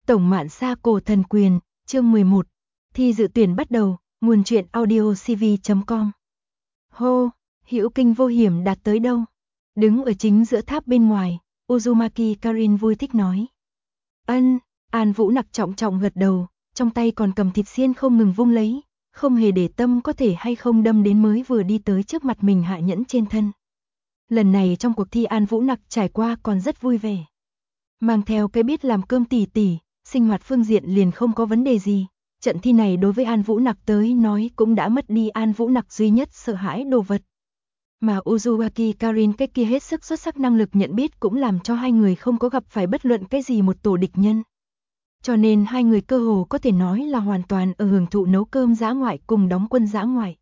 Tổng Mạn Sa Cổ Thần Quyền, chương 11. Thi dự tuyển bắt đầu, nguồn truyện audio cv.com. Hô, hữu kinh vô hiểm đạt tới đâu? Đứng ở chính giữa tháp bên ngoài, Uzumaki Karin vui thích nói. Ân, An Vũ Nặc trọng trọng gật đầu, trong tay còn cầm thịt xiên không ngừng vung lấy, không hề để tâm có thể hay không đâm đến mới vừa đi tới trước mặt mình hạ nhẫn trên thân. Lần này trong cuộc thi An Vũ Nặc trải qua còn rất vui vẻ. Mang theo cái biết làm cơm tỉ tỉ, sinh hoạt phương diện liền không có vấn đề gì. Trận thi này đối với An Vũ Nặc tới nói cũng đã mất đi An Vũ Nặc duy nhất sợ hãi đồ vật. Mà Uzumaki Karin cái kia hết sức xuất sắc năng lực nhận biết cũng làm cho hai người không có gặp phải bất luận cái gì một tổ địch nhân. Cho nên hai người cơ hồ có thể nói là hoàn toàn ở hưởng thụ nấu cơm dã ngoại cùng đóng quân dã ngoại.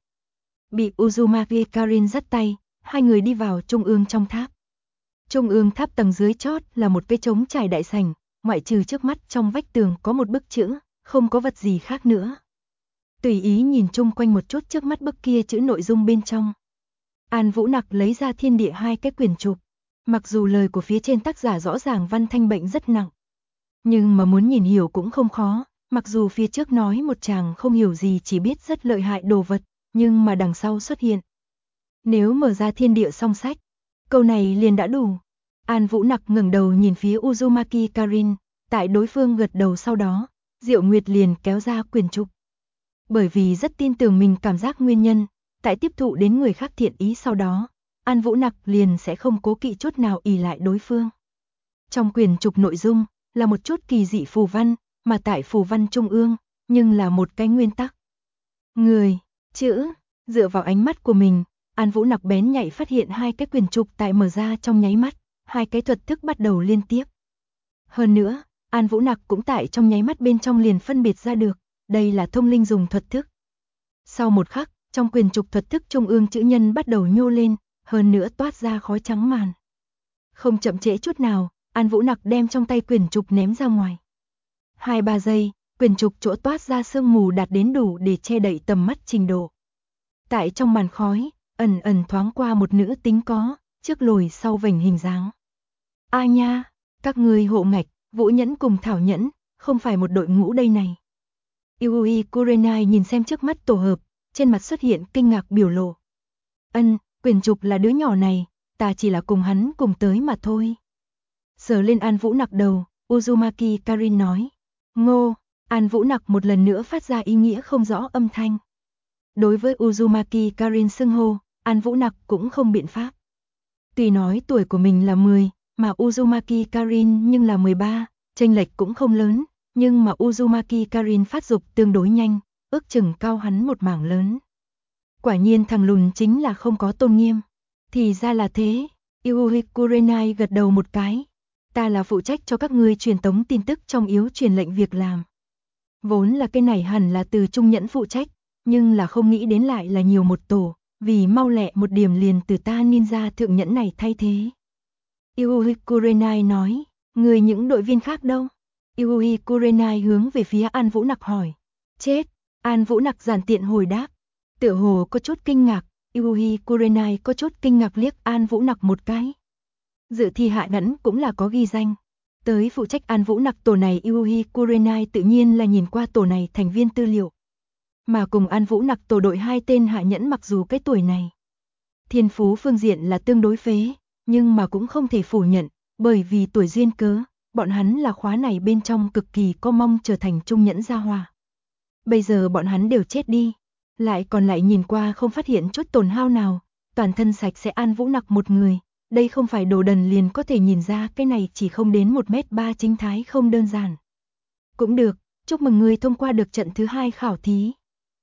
Bị Uzumaki Karin dắt tay, hai người đi vào trung ương trong tháp. Trung ương tháp tầng dưới chót là một cái trống trải đại sảnh, ngoại trừ trước mắt trong vách tường có một bức chữ, không có vật gì khác nữa. Tùy ý nhìn chung quanh một chút trước mắt bức kia chữ nội dung bên trong. An Vũ Nặc lấy ra thiên địa hai cái quyển trục. Mặc dù lời của phía trên tác giả rõ ràng văn thanh bệnh rất nặng, nhưng mà muốn nhìn hiểu cũng không khó. Mặc dù phía trước nói một chàng không hiểu gì chỉ biết rất lợi hại đồ vật, nhưng mà đằng sau xuất hiện. Nếu mở ra thiên địa song sách, câu này liền đã đủ. An Vũ Nặc ngẩng đầu nhìn phía Uzumaki Karin, tại đối phương gật đầu sau đó, Diệu Nguyệt liền kéo ra quyển trục. Bởi vì rất tin tưởng mình cảm giác nguyên nhân, tại tiếp thụ đến người khác thiện ý sau đó, An Vũ Nặc liền sẽ không cố kỵ chút nào ỷ lại đối phương. Trong quyển trục nội dung là một chút kỳ dị phù văn, mà tại phù văn trung ương, nhưng là một cái nguyên tắc. Người, chữ, dựa vào ánh mắt của mình, An Vũ Nặc bén nhạy phát hiện hai cái quyển trục tại mở ra trong nháy mắt, hai cái thuật thức bắt đầu liên tiếp. Hơn nữa, An Vũ Nặc cũng tại trong nháy mắt bên trong liền phân biệt ra được, đây là thông linh dùng thuật thức. Sau một khắc, trong quyển trục thuật thức trung ương chữ nhân bắt đầu nhô lên, hơn nữa toát ra khói trắng màn. Không chậm trễ chút nào, An Vũ Nặc đem trong tay quyển trục ném ra ngoài. 2-3 giây, quyển trục chỗ toát ra sương mù đạt đến đủ để che đậy tầm mắt trình độ. Tại trong màn khói, ẩn ẩn thoáng qua một nữ tính có, trước lồi sau vành hình dáng. A nha, các ngươi hộ ngạch, Vũ Nhẫn cùng Thảo Nhẫn, không phải một đội ngũ đây này. Yui Kurenai nhìn xem trước mắt tổ hợp, trên mặt xuất hiện kinh ngạc biểu lộ. Ân, quyển trục là đứa nhỏ này, ta chỉ là cùng hắn cùng tới mà thôi. Sờ lên An Vũ Nặc đầu, Uzumaki Karin nói. Ngô, An Vũ Nặc một lần nữa phát ra ý nghĩa không rõ âm thanh. Đối với Uzumaki Karin xưng hô, An Vũ Nặc cũng không biện pháp. Tuy nói tuổi của mình là 10, mà Uzumaki Karin nhưng là 13, chênh lệch cũng không lớn, nhưng mà Uzumaki Karin phát dục tương đối nhanh, ước chừng cao hắn một mảng lớn. Quả nhiên thằng lùn chính là không có tôn nghiêm. Thì ra là thế, Yui Kurenai gật đầu một cái. Ta là phụ trách cho các ngươi truyền tống tin tức trong yếu truyền lệnh việc làm. Vốn là cái này hẳn là từ Trung Nhẫn phụ trách, nhưng là không nghĩ đến lại là nhiều một tổ, vì mau lẹ một điểm liền từ ta ninja thượng nhẫn này thay thế. Yui Kurenai nói, người những đội viên khác đâu? Yui Kurenai hướng về phía An Vũ Nặc hỏi. Chết, An Vũ Nặc giản tiện hồi đáp. Tựa hồ có chút kinh ngạc, Yui Kurenai có chút kinh ngạc liếc An Vũ Nặc một cái. Dự thi hạ nhẫn cũng là có ghi danh. Tới phụ trách An Vũ Nặc tổ này Yui Kurenai tự nhiên là nhìn qua tổ này thành viên tư liệu. Mà cùng An Vũ Nặc tổ đội hai tên hạ nhẫn mặc dù cái tuổi này thiên phú phương diện là tương đối phế, nhưng mà cũng không thể phủ nhận, bởi vì tuổi duyên cớ, bọn hắn là khóa này bên trong cực kỳ có mong trở thành trung nhẫn gia hòa. Bây giờ bọn hắn đều chết đi, lại còn lại nhìn qua không phát hiện chút tổn hao nào, toàn thân sạch sẽ An Vũ Nặc một người, đây không phải đồ đần liền có thể nhìn ra cái này chỉ không đến 1m3 chính thái không đơn giản. Cũng được, chúc mừng người thông qua được trận thứ 2 khảo thí.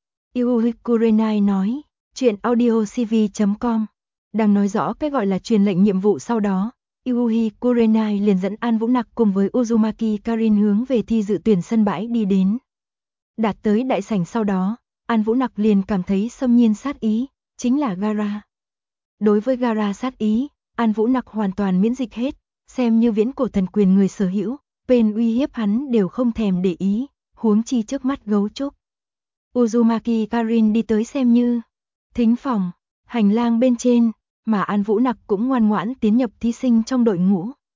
Yui Kurenai nói, chuyện audio cv.com. Đang nói rõ cái gọi là truyền lệnh nhiệm vụ sau đó, Yui Kurenai liền dẫn An Vũ Nặc cùng với Uzumaki Karin hướng về thi dự tuyển sân bãi đi đến. Đạt tới đại sảnh sau đó, An Vũ Nặc liền cảm thấy xâm nhiên sát ý, chính là Gara. Đối với Gara sát ý, An Vũ Nặc hoàn toàn miễn dịch hết, xem như viễn cổ thần quyền người sở hữu, bên uy hiếp hắn đều không thèm để ý, huống chi trước mắt gấu trúc. Uzumaki Karin đi tới xem như thính phòng, hành lang bên trên, mà An Vũ Nặc cũng ngoan ngoãn tiến nhập thí sinh trong đội ngũ.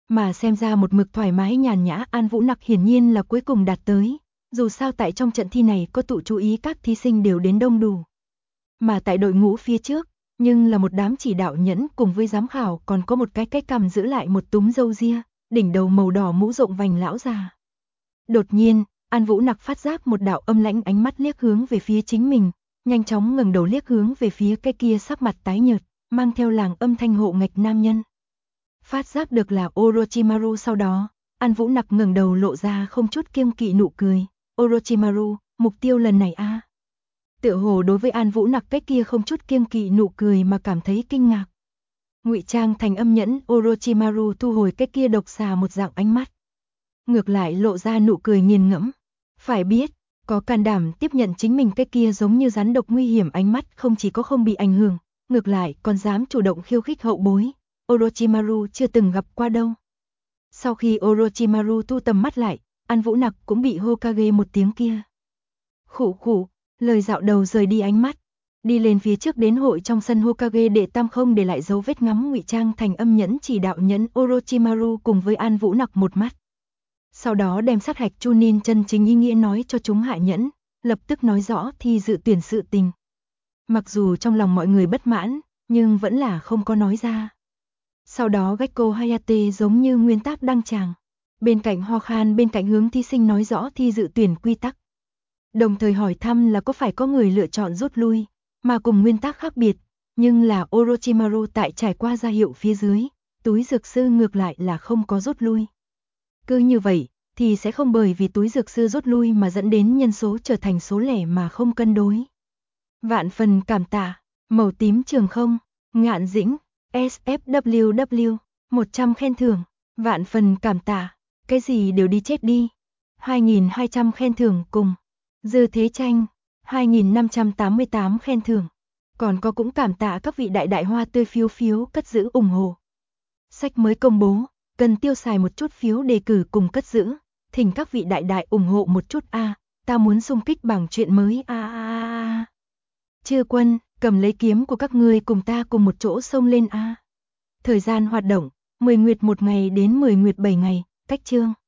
Mà xem ra một mực thoải mái nhàn nhã An Vũ Nặc hiển nhiên là cuối cùng đạt tới, dù sao tại trong trận thi này có tụ chú ý các thí sinh đều đến đông đủ. Mà tại đội ngũ phía trước, nhưng là một đám chỉ đạo nhẫn cùng với giám khảo còn có một cái cằm giữ lại một túm râu ria, đỉnh đầu màu đỏ mũ rộng vành lão già. Đột nhiên, An Vũ Nặc phát giác một đạo âm lãnh ánh mắt liếc hướng về phía chính mình, nhanh chóng ngẩng đầu liếc hướng về phía cái kia sắc mặt tái nhợt, mang theo làng âm thanh hộ ngạch nam nhân. Phát giác được là Orochimaru sau đó, An Vũ Nặc ngẩng đầu lộ ra không chút kiêng kỵ nụ cười. Orochimaru, mục tiêu lần này a? Tựa hồ đối với An Vũ Nặc cái kia không chút kiêng kỵ nụ cười mà cảm thấy kinh ngạc. Ngụy trang thành âm nhẫn, Orochimaru thu hồi cái kia độc xà một dạng ánh mắt. Ngược lại lộ ra nụ cười nghiền ngẫm. Phải biết, có can đảm tiếp nhận chính mình cái kia giống như rắn độc nguy hiểm ánh mắt không chỉ có không bị ảnh hưởng, ngược lại còn dám chủ động khiêu khích hậu bối. Orochimaru chưa từng gặp qua đâu. Sau khi Orochimaru thu tầm mắt lại, An Vũ Nặc cũng bị Hokage một tiếng kia. Khụ khụ, lời dạo đầu rời đi ánh mắt. Đi lên phía trước đến hội trong sân Hokage đệ tam không để lại dấu vết ngắm ngụy trang thành âm nhẫn chỉ đạo nhẫn Orochimaru cùng với An Vũ Nặc một mắt. Sau đó đem sát hạch Chunin chân chính ý nghĩa nói cho chúng hạ nhẫn, lập tức nói rõ thi dự tuyển sự tình. Mặc dù trong lòng mọi người bất mãn, nhưng vẫn là không có nói ra. Sau đó Gekko Hayate giống như nguyên tắc đăng tràng. Bên cạnh ho khan bên cạnh hướng thí sinh nói rõ thi dự tuyển quy tắc. Đồng thời hỏi thăm là có phải có người lựa chọn rút lui, mà cùng nguyên tắc khác biệt, nhưng là Orochimaru tại trải qua ra hiệu phía dưới, túi dược sư ngược lại là không có rút lui. Cứ như vậy, thì sẽ không bởi vì túi dược sư rút lui mà dẫn đến nhân số trở thành số lẻ mà không cân đối. Vạn phần cảm tạ, màu tím trường không, Ngạn Dĩnh, SFWW, 100 khen thưởng, vạn phần cảm tạ, cái gì đều đi chết đi. 2.200 khen thưởng cùng, Dư Thế Tranh, 2.588 khen thưởng. Còn có cũng cảm tạ các vị đại hoa tươi phiếu cất giữ ủng hộ. Sách mới công bố, cần tiêu xài một chút phiếu đề cử cùng cất giữ, thỉnh các vị đại ủng hộ một chút a, ta muốn xung kích bảng truyện mới a. Chư quân, cầm lấy kiếm của các ngươi cùng ta cùng một chỗ xông lên a. Thời gian hoạt động, 10 nguyệt 1 ngày đến 10 nguyệt 7 ngày, cách chương